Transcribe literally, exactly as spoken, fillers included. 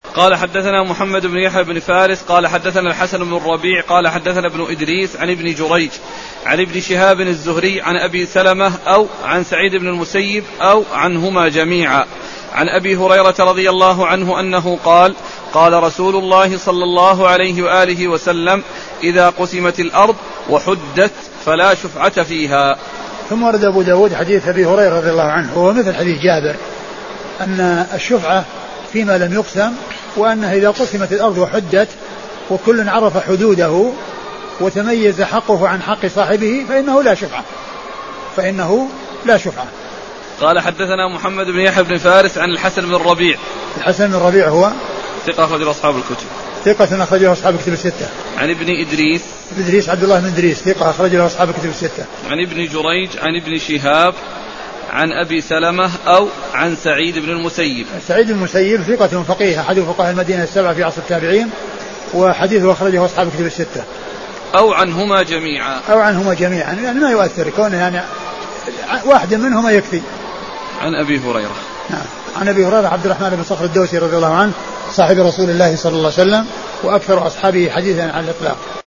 قال حدثنا محمد بن يحيى بن فارس قال حدثنا الحسن بن الربيع قال حدثنا ابن إدريس عن ابن جريج عن ابن شهاب الزهري عن أبي سلمة أو عن سعيد بن المسيب أو عنهما جميعا عن أبي هريرة رضي الله عنه أنه قال قال رسول الله صلى الله عليه وآله وسلم إذا قسمت الأرض وحدت فلا شفعة فيها. ثم ورد أبو داود حديث أبي هريرة رضي الله عنه هو مثل حديث جابر أن الشفعة فيما لم يقسم، وأنها إذا قسمت الأرض وحدت وكل عرف حدوده وتميز حقه عن حق صاحبه فإنه لا شفعة فإنه لا شفعة. قال حدثنا محمد بن يحيى بن فارس عن الحسن بن الربيع. الحسن بن الربيع هو ثقة أخرجه أصحاب الكتب. ثقة أخرجه أصحاب الكتب الستة. عن ابن إدريس. إدريس عبد الله بن إدريس ثقة أخرجه أصحاب الكتب الستة. عن ابن جريج عن ابن شهاب عن أبي سلمة أو عن سعيد بن المسيب. سعيد بن المسيب ثقة فقيه أحد فقهاء المدينة السبعة في عصر التابعين وحديثه أخرجه أصحاب الكتب الستة. أو عنهما جميعا. أو عنهما جميعا يعني ما يؤثر كونه يعني واحد منهما يكفي. عن أبي هريرة. نعم. عن أبي هريرة عبد الرحمن بن صخر الدوسي رضي الله عنه صاحب رسول الله صلى الله عليه وسلم وأكثر أصحابه حديثا على الإطلاق.